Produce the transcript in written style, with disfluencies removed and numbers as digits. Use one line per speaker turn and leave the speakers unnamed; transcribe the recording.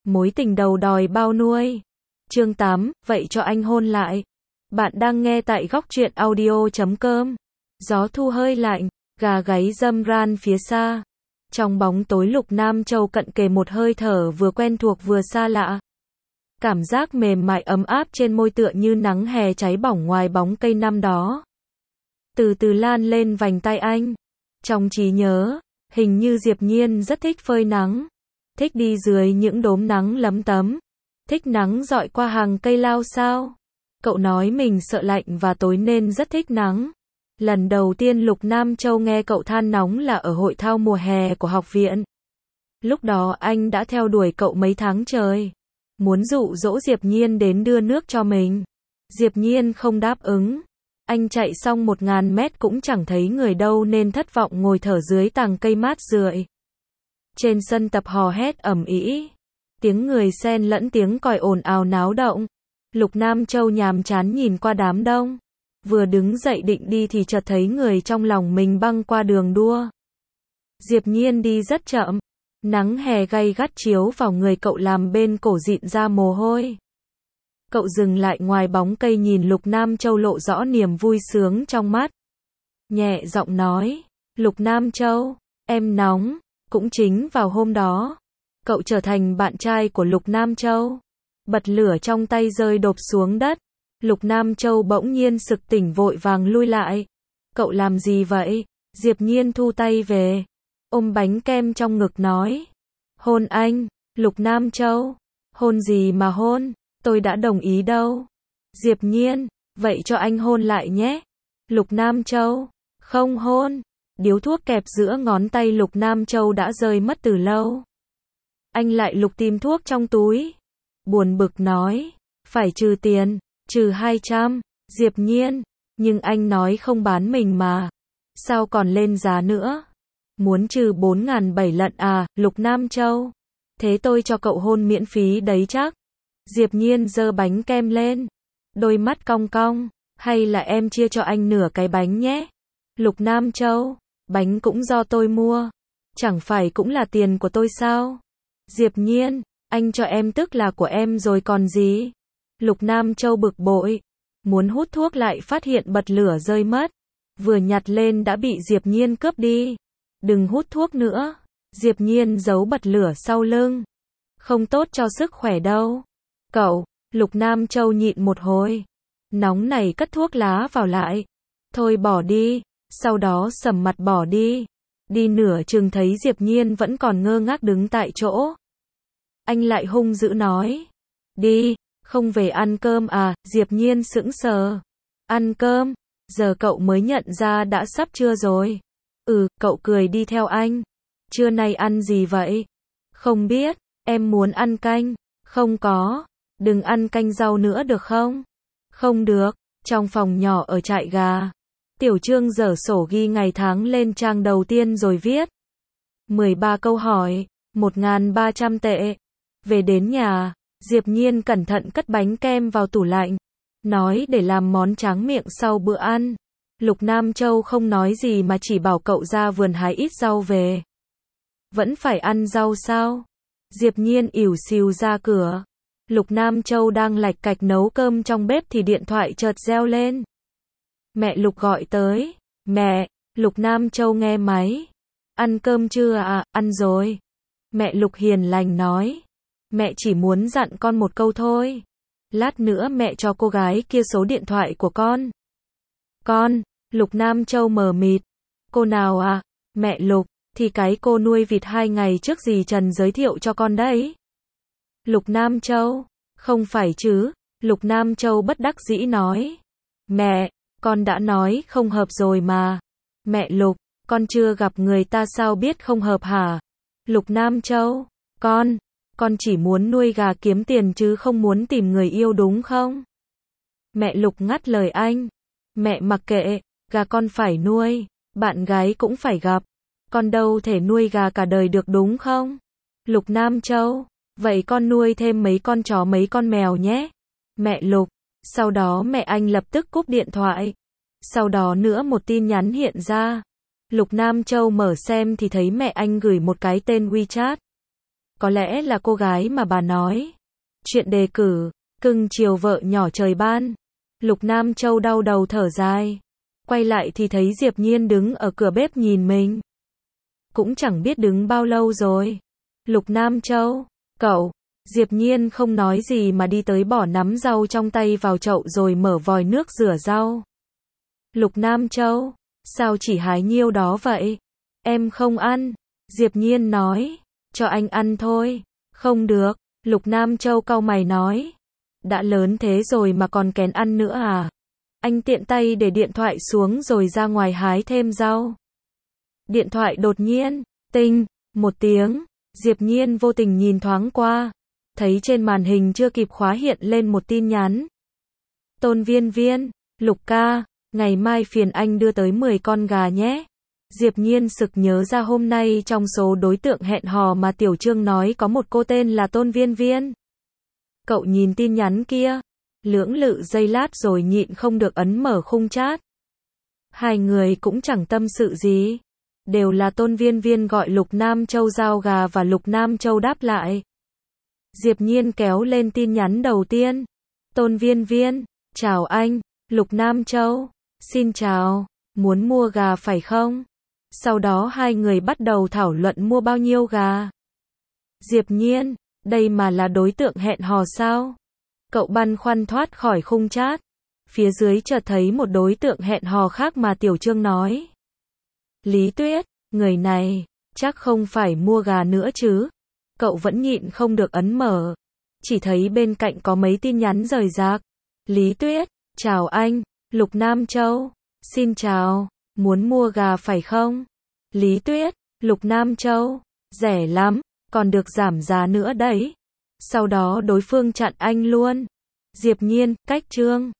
Mối tình đầu đòi bao nuôi. Chương 8, vậy cho anh hôn lại. Bạn đang nghe tại góc truyện audio.com. Gió thu hơi lạnh, gà gáy râm ran phía xa. Trong bóng tối Lục Nam Châu cận kề một hơi thở vừa quen thuộc vừa xa lạ. Cảm giác mềm mại ấm áp trên môi tựa như nắng hè cháy bỏng ngoài bóng cây năm đó. Từ từ lan lên vành tay anh. Trong trí nhớ, hình như Diệp Nhiên rất thích phơi nắng. Thích đi dưới những đốm nắng lấm tấm. Thích nắng dọi qua hàng cây lao sao. Cậu nói mình sợ lạnh và tối nên rất thích nắng. Lần đầu tiên Lục Nam Châu nghe cậu than nóng là ở hội thao mùa hè của học viện. Lúc đó anh đã theo đuổi cậu mấy tháng trời. Muốn dụ dỗ Diệp Nhiên đến đưa nước cho mình. Diệp Nhiên không đáp ứng. Anh chạy xong 1000 mét cũng chẳng thấy người đâu nên thất vọng ngồi thở dưới tàng cây mát rượi. Trên sân tập hò hét ầm ĩ. Tiếng người xen lẫn tiếng còi ồn ào náo động. Lục Nam Châu nhàm chán nhìn qua đám đông. Vừa đứng dậy định đi thì chợt thấy người trong lòng mình băng qua đường đua. Diệp Nhiên đi rất chậm. Nắng hè gay gắt chiếu vào người cậu làm bên cổ dịn ra mồ hôi. Cậu dừng lại ngoài bóng cây nhìn Lục Nam Châu lộ rõ niềm vui sướng trong mắt. Nhẹ giọng nói, Lục Nam Châu, em nóng. Cũng chính vào hôm đó, cậu trở thành bạn trai của Lục Nam Châu. Bật lửa trong tay rơi đột xuống đất. Lục Nam Châu bỗng nhiên sực tỉnh vội vàng lui lại. Cậu làm gì vậy? Diệp Nhiên thu tay về. Ôm bánh kem trong ngực nói. Hôn anh, Lục Nam Châu. Hôn gì mà hôn? Tôi đã đồng ý đâu. Diệp Nhiên, vậy cho anh hôn lại nhé. Lục Nam Châu, không hôn. Điếu thuốc kẹp giữa ngón tay Lục Nam Châu đã rơi mất từ lâu. Anh lại lục tìm thuốc trong túi. Buồn bực nói, phải trừ tiền, trừ 200. Diệp Nhiên, nhưng anh nói không bán mình mà. Sao còn lên giá nữa? Muốn trừ 4.700 lận à, Lục Nam Châu. Thế tôi cho cậu hôn miễn phí đấy chắc. Diệp Nhiên giơ bánh kem lên. Đôi mắt cong cong, hay là em chia cho anh nửa cái bánh nhé? Lục Nam Châu, bánh cũng do tôi mua. Chẳng phải cũng là tiền của tôi sao? Diệp Nhiên, anh cho em tức là của em rồi còn gì? Lục Nam Châu bực bội. Muốn hút thuốc lại phát hiện bật lửa rơi mất. Vừa nhặt lên đã bị Diệp Nhiên cướp đi. Đừng hút thuốc nữa. Diệp Nhiên giấu bật lửa sau lưng. Không tốt cho sức khỏe đâu. Cậu, Lục Nam Châu nhịn một hồi. Nóng này cất thuốc lá vào lại. Thôi bỏ đi. Sau đó sầm mặt bỏ đi. Đi nửa chừng thấy Diệp Nhiên vẫn còn ngơ ngác đứng tại chỗ. Anh lại hung dữ nói. Đi, không về ăn cơm à? Diệp Nhiên sững sờ. Ăn cơm? Giờ cậu mới nhận ra đã sắp trưa rồi. Cậu cười đi theo anh. Trưa nay ăn gì vậy? Không biết, em muốn ăn canh. Không có. Đừng ăn canh rau nữa được không? Không được. Trong phòng nhỏ ở trại gà. Tiểu Trương dở sổ ghi ngày tháng lên trang đầu tiên rồi viết. 13 câu hỏi, 1.300 tệ. Về đến nhà, Diệp Nhiên cẩn thận cất bánh kem vào tủ lạnh. Nói để làm món tráng miệng sau bữa ăn. Lục Nam Châu không nói gì mà chỉ bảo cậu ra vườn hái ít rau về. Vẫn phải ăn rau sao? Diệp Nhiên ỉu xìu ra cửa. Lục Nam Châu đang lạch cạch nấu cơm trong bếp thì điện thoại chợt reo lên. Mẹ Lục gọi tới. Mẹ, Lục Nam Châu nghe máy. Ăn cơm chưa ạ? Ăn rồi. Mẹ Lục hiền lành nói. Mẹ chỉ muốn dặn con một câu thôi. Lát nữa mẹ cho cô gái kia số điện thoại của con. Con, Lục Nam Châu mờ mịt. Cô nào à? Mẹ Lục, thì cái cô nuôi vịt 2 ngày trước dì Trần giới thiệu cho con đấy. Lục Nam Châu, không phải chứ? Lục Nam Châu bất đắc dĩ nói. Mẹ, con đã nói không hợp rồi mà. Mẹ Lục, con chưa gặp người ta sao biết không hợp hả? Lục Nam Châu, con chỉ muốn nuôi gà kiếm tiền chứ không muốn tìm người yêu đúng không? Mẹ Lục ngắt lời anh. Mẹ mặc kệ, gà con phải nuôi, bạn gái cũng phải gặp. Con đâu thể nuôi gà cả đời được đúng không? Lục Nam Châu, vậy con nuôi thêm mấy con chó mấy con mèo nhé. Mẹ Lục, sau đó mẹ anh lập tức cúp điện thoại. Sau đó nữa một tin nhắn hiện ra. Lục Nam Châu mở xem thì thấy mẹ anh gửi một cái tên WeChat. có lẽ là cô gái mà bà nói. Chuyện đề cử, cưng chiều vợ nhỏ trời ban. Lục Nam Châu đau đầu thở dài. Quay lại thì thấy Diệp Nhiên đứng ở cửa bếp nhìn mình. Cũng chẳng biết đứng bao lâu rồi. Lục Nam Châu, cậu. Diệp Nhiên không nói gì mà đi tới bỏ nắm rau trong tay vào chậu rồi mở vòi nước rửa rau. Lục Nam Châu, sao chỉ hái nhiêu đó vậy? Em không ăn. Diệp Nhiên nói, cho anh ăn thôi. Không được. Lục Nam Châu cau mày nói. Đã lớn thế rồi mà còn kén ăn nữa à? Anh tiện tay để điện thoại xuống rồi ra ngoài hái thêm rau. Điện thoại đột nhiên, tinh, một tiếng. Diệp Nhiên vô tình nhìn thoáng qua. Thấy trên màn hình chưa kịp khóa hiện lên một tin nhắn. Tôn Viên Viên, Lục ca, ngày mai phiền anh đưa tới 10 con gà nhé. Diệp Nhiên sực nhớ ra hôm nay trong số đối tượng hẹn hò mà Tiểu Trương nói có một cô tên là Tôn Viên Viên. Cậu nhìn tin nhắn kia, lưỡng lự giây lát rồi nhịn không được ấn mở khung chat. Hai người cũng chẳng tâm sự gì. Đều là Tôn Viên Viên gọi Lục Nam Châu giao gà và Lục Nam Châu đáp lại. Diệp Nhiên kéo lên tin nhắn đầu tiên. Tôn Viên Viên, chào anh. Lục Nam Châu, xin chào, muốn mua gà phải không? Sau đó hai người bắt đầu thảo luận mua bao nhiêu gà. Diệp Nhiên, đây mà là đối tượng hẹn hò sao? Cậu băn khoăn thoát khỏi khung chat. Phía dưới chợt thấy một đối tượng hẹn hò khác mà Tiểu Trương nói. Lý Tuyết, người này, chắc không phải mua gà nữa chứ? Cậu vẫn nhịn không được ấn mở. Chỉ thấy bên cạnh có mấy tin nhắn rời rạc. Lý Tuyết, chào anh. Lục Nam Châu, xin chào, muốn mua gà phải không? Lý Tuyết, Lục Nam Châu, rẻ lắm, còn được giảm giá nữa đấy. Sau đó đối phương chặn anh luôn. Diệp Nhiên, cách chương.